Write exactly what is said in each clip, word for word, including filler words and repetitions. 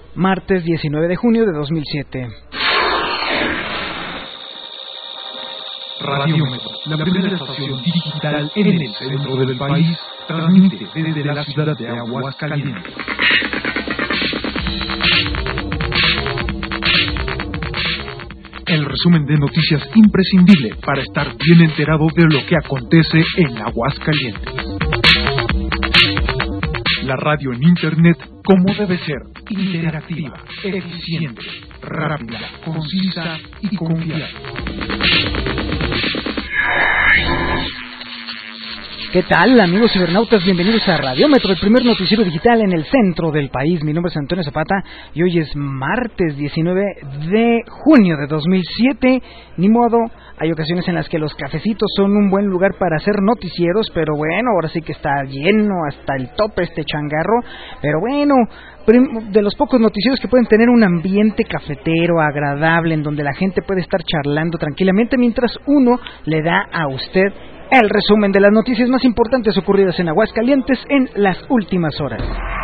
martes diecinueve de junio de dos mil siete. Radiómetro, la primera estación digital en el centro del país, transmite desde la ciudad de Aguascalientes. El resumen de noticias imprescindible para estar bien enterado de lo que acontece en Aguascalientes. La radio en Internet como debe ser, interactiva, eficiente, rápida, concisa y confiable. ¿Qué tal, amigos cibernautas? Bienvenidos a Radiómetro, el primer noticiero digital en el centro del país. Mi nombre es Antonio Zapata y hoy es martes diecinueve de junio de dos mil siete. Ni modo, hay ocasiones en las que los cafecitos son un buen lugar para hacer noticieros, pero bueno, ahora sí que está lleno hasta el tope este changarro. Pero bueno, de los pocos noticieros que pueden tener un ambiente cafetero agradable en donde la gente puede estar charlando tranquilamente mientras uno le da a usted el resumen de las noticias más importantes ocurridas en Aguascalientes en las últimas horas.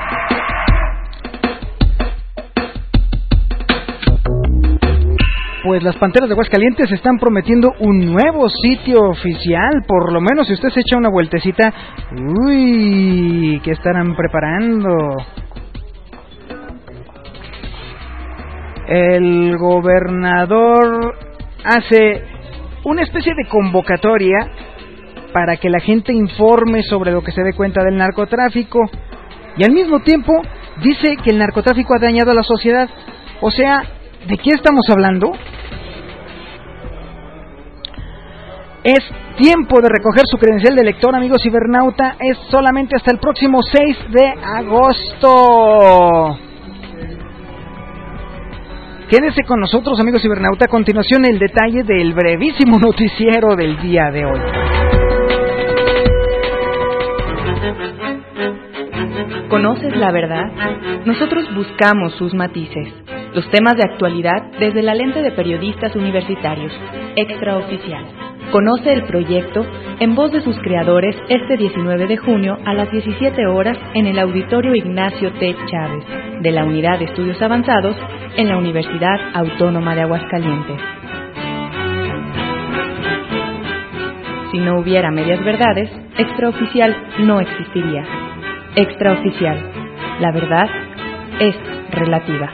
Pues las Panteras de Aguascalientes están prometiendo un nuevo sitio oficial. Por lo menos si usted se echa una vueltecita, uy, ¿qué estarán preparando? El gobernador hace una especie de convocatoria para que la gente informe sobre lo que se dé cuenta del narcotráfico, y al mismo tiempo dice que el narcotráfico ha dañado a la sociedad. O sea, ¿de qué estamos hablando? Es tiempo de recoger su credencial de lector, amigo cibernauta. Es solamente hasta el próximo seis de agosto. Quédese con nosotros, amigo cibernauta. A continuación, el detalle del brevísimo noticiero del día de hoy. ¿Conoces la verdad? Nosotros buscamos sus matices, los temas de actualidad desde la lente de periodistas universitarios. Extraoficial. Conoce el proyecto en voz de sus creadores este diecinueve de junio a las diecisiete horas en el Auditorio Ignacio T. Chávez de la Unidad de Estudios Avanzados en la Universidad Autónoma de Aguascalientes. Si no hubiera medias verdades, Extraoficial no existiría. Extraoficial. La verdad es relativa.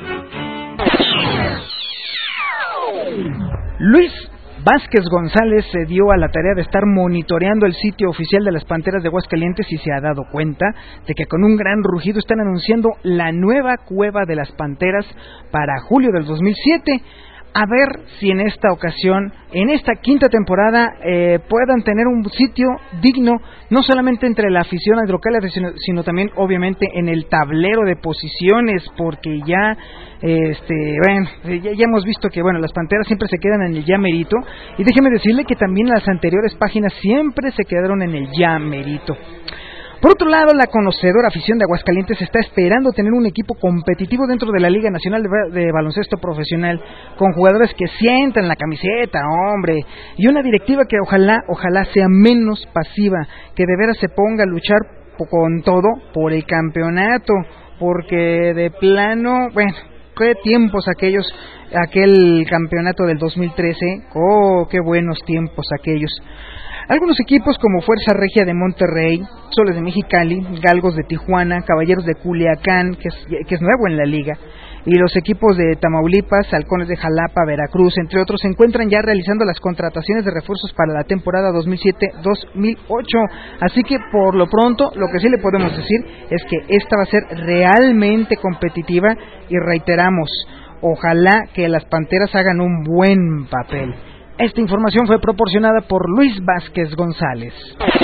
Luis Vázquez González se dio a la tarea de estar monitoreando el sitio oficial de las Panteras de Aguascalientes y se ha dado cuenta de que con un gran rugido están anunciando la nueva cueva de las Panteras para julio del dos mil siete. A ver si en esta ocasión, en esta quinta temporada, eh, puedan tener un sitio digno, no solamente entre la afición hidrocálida, sino, sino también, obviamente, en el tablero de posiciones, porque ya, este, bueno, ya, ya hemos visto que, bueno, las Panteras siempre se quedan en el ya merito, y déjeme decirle que también las anteriores páginas siempre se quedaron en el ya merito. Por otro lado, la conocedora afición de Aguascalientes está esperando tener un equipo competitivo dentro de la Liga Nacional de, de Baloncesto Profesional, con jugadores que sientan la camiseta, hombre, y una directiva que ojalá, ojalá sea menos pasiva, que de veras se ponga a luchar con todo por el campeonato, porque de plano, bueno, qué tiempos aquellos, aquel campeonato del dos mil trece, oh, qué buenos tiempos aquellos. Algunos equipos como Fuerza Regia de Monterrey, Soles de Mexicali, Galgos de Tijuana, Caballeros de Culiacán, que es, que es nuevo en la liga, y los equipos de Tamaulipas, Halcones de Jalapa, Veracruz, entre otros, se encuentran ya realizando las contrataciones de refuerzos para la temporada dos mil siete dos mil ocho. Así que por lo pronto, lo que sí le podemos decir es que esta va a ser realmente competitiva y reiteramos, ojalá que las Panteras hagan un buen papel. Esta información fue proporcionada por Luis Vázquez González.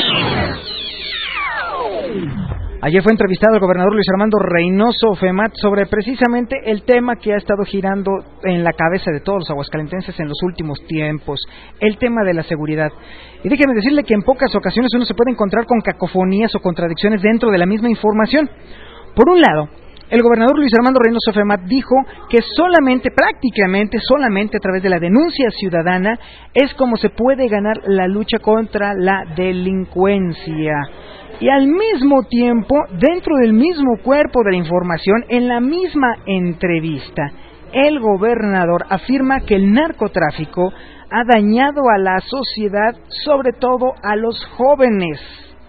Ayer fue entrevistado el gobernador Luis Armando Reynoso Femat sobre precisamente el tema que ha estado girando en la cabeza de todos los aguascalentenses en los últimos tiempos, el tema de la seguridad. Y déjeme decirle que en pocas ocasiones uno se puede encontrar con cacofonías o contradicciones dentro de la misma información. Por un lado, El gobernador Luis Armando Reynoso Femat dijo que solamente, prácticamente solamente a través de la denuncia ciudadana es como se puede ganar la lucha contra la delincuencia. Y al mismo tiempo, dentro del mismo cuerpo de la información, en la misma entrevista, el gobernador afirma que el narcotráfico ha dañado a la sociedad, sobre todo a los jóvenes.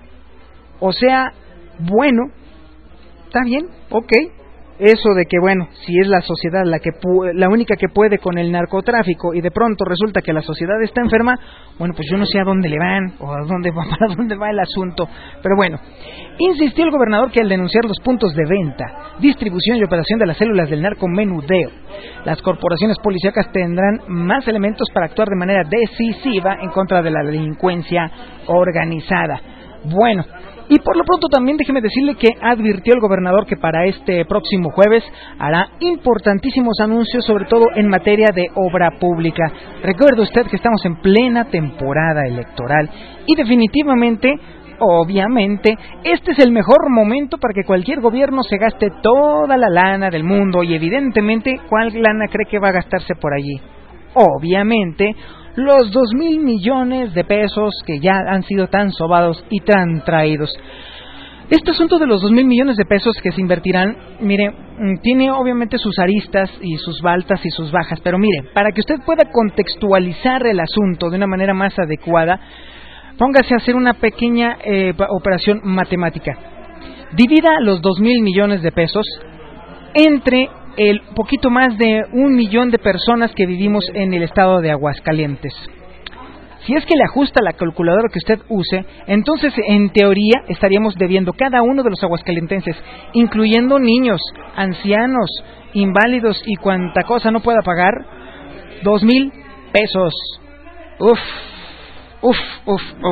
O sea, bueno, está bien, ok. Eso de que, bueno, si es la sociedad la que pu- la única que puede con el narcotráfico y de pronto resulta que la sociedad está enferma, bueno, pues yo no sé a dónde le van o a dónde va, para dónde va el asunto. Pero bueno, insistió el gobernador que al denunciar los puntos de venta, distribución y operación de las células del narcomenudeo, las corporaciones policíacas tendrán más elementos para actuar de manera decisiva en contra de la delincuencia organizada. Bueno, y por lo pronto también déjeme decirle que advirtió el gobernador que para este próximo jueves hará importantísimos anuncios, sobre todo en materia de obra pública. Recuerde usted que estamos en plena temporada electoral y definitivamente, obviamente, este es el mejor momento para que cualquier gobierno se gaste toda la lana del mundo y evidentemente, ¿cuál lana cree que va a gastarse por allí? Obviamente, los dos mil millones de pesos que ya han sido tan sobados y tan traídos. Este asunto de los dos mil millones de pesos que se invertirán, mire, tiene obviamente sus aristas y sus altas y sus bajas, pero mire, para que usted pueda contextualizar el asunto de una manera más adecuada, póngase a hacer una pequeña eh, operación matemática. Divida los dos mil millones de pesos entre el poquito más de un millón de personas que vivimos en el estado de Aguascalientes. Si es que le ajusta la calculadora que usted use, entonces en teoría estaríamos debiendo cada uno de los aguascalientenses, incluyendo niños, ancianos, inválidos y cuanta cosa no pueda pagar, dos mil pesos. Uf, uf, uf, uf.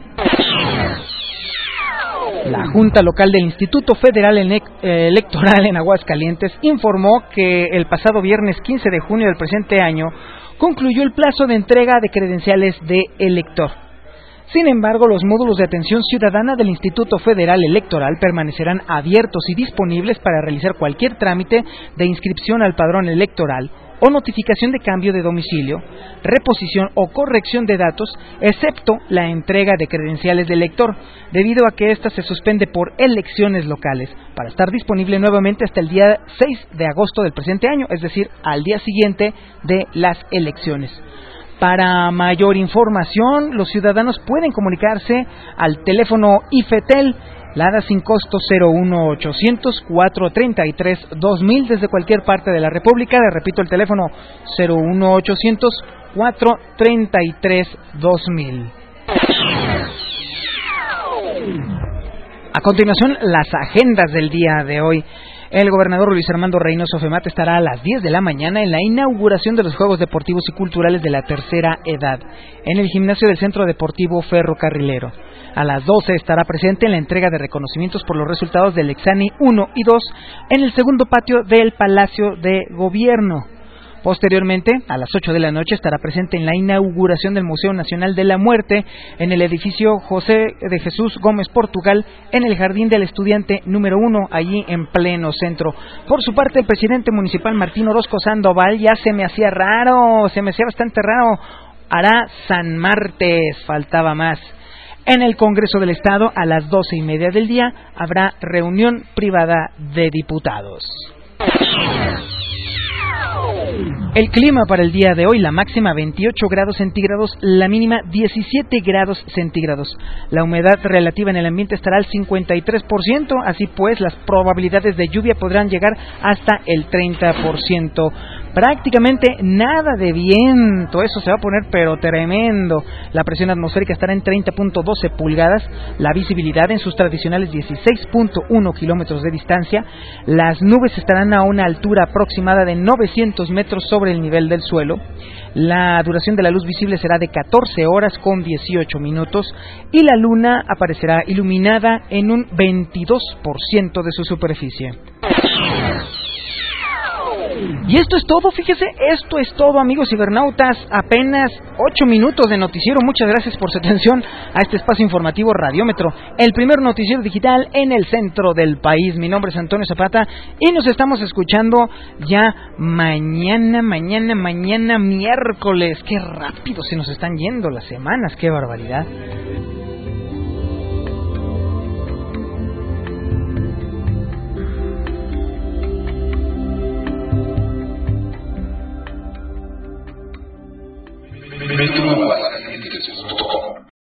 La Junta Local del Instituto Federal Electoral en Aguascalientes informó que el pasado viernes quince de junio del presente año concluyó el plazo de entrega de credenciales de elector. Sin embargo, los módulos de atención ciudadana del Instituto Federal Electoral permanecerán abiertos y disponibles para realizar cualquier trámite de inscripción al padrón electoral o notificación de cambio de domicilio, reposición o corrección de datos, excepto la entrega de credenciales de elector, debido a que ésta se suspende por elecciones locales, para estar disponible nuevamente hasta el día seis de agosto del presente año, es decir, al día siguiente de las elecciones. Para mayor información, los ciudadanos pueden comunicarse al teléfono IFETEL, Lada sin costo cero uno ochocientos, cuatrocientos treinta y tres, dos mil desde cualquier parte de la República. Le repito el teléfono cero uno ochocientos, cuatrocientos treinta y tres, dos mil. A continuación, las agendas del día de hoy. El gobernador Luis Armando Reynoso Femat estará a las diez de la mañana en la inauguración de los Juegos Deportivos y Culturales de la Tercera Edad, en el gimnasio del Centro Deportivo Ferrocarrilero. A las doce estará presente en la entrega de reconocimientos por los resultados del Exani uno y dos en el segundo patio del Palacio de Gobierno. Posteriormente, a las ocho de la noche, estará presente en la inauguración del Museo Nacional de la Muerte en el edificio José de Jesús Gómez Portugal, en el Jardín del Estudiante número uno, allí en pleno centro. Por su parte, el presidente municipal Martín Orozco Sandoval, ya se me hacía raro, se me hacía bastante raro, hará San Martes, faltaba más. En el Congreso del Estado, a las doce y media del día, habrá reunión privada de diputados. El clima para el día de hoy: la máxima veintiocho grados centígrados, la mínima diecisiete grados centígrados. La humedad relativa en el ambiente estará al cincuenta y tres por ciento, así pues las probabilidades de lluvia podrán llegar hasta el treinta por ciento. Prácticamente nada de viento, eso se va a poner pero tremendo. La presión atmosférica estará en treinta punto doce pulgadas, la visibilidad en sus tradicionales dieciséis punto uno kilómetros de distancia, las nubes estarán a una altura aproximada de novecientos metros sobre el nivel del suelo, la duración de la luz visible será de catorce horas con dieciocho minutos y la luna aparecerá iluminada en un veintidós por ciento de su superficie. Y esto es todo, fíjese, esto es todo, amigos cibernautas, apenas ocho minutos de noticiero. Muchas gracias por su atención a este espacio informativo Radiómetro, el primer noticiero digital en el centro del país. Mi nombre es Antonio Zapata y nos estamos escuchando ya mañana, mañana, mañana miércoles. Qué rápido se nos están yendo las semanas, qué barbaridad. Metro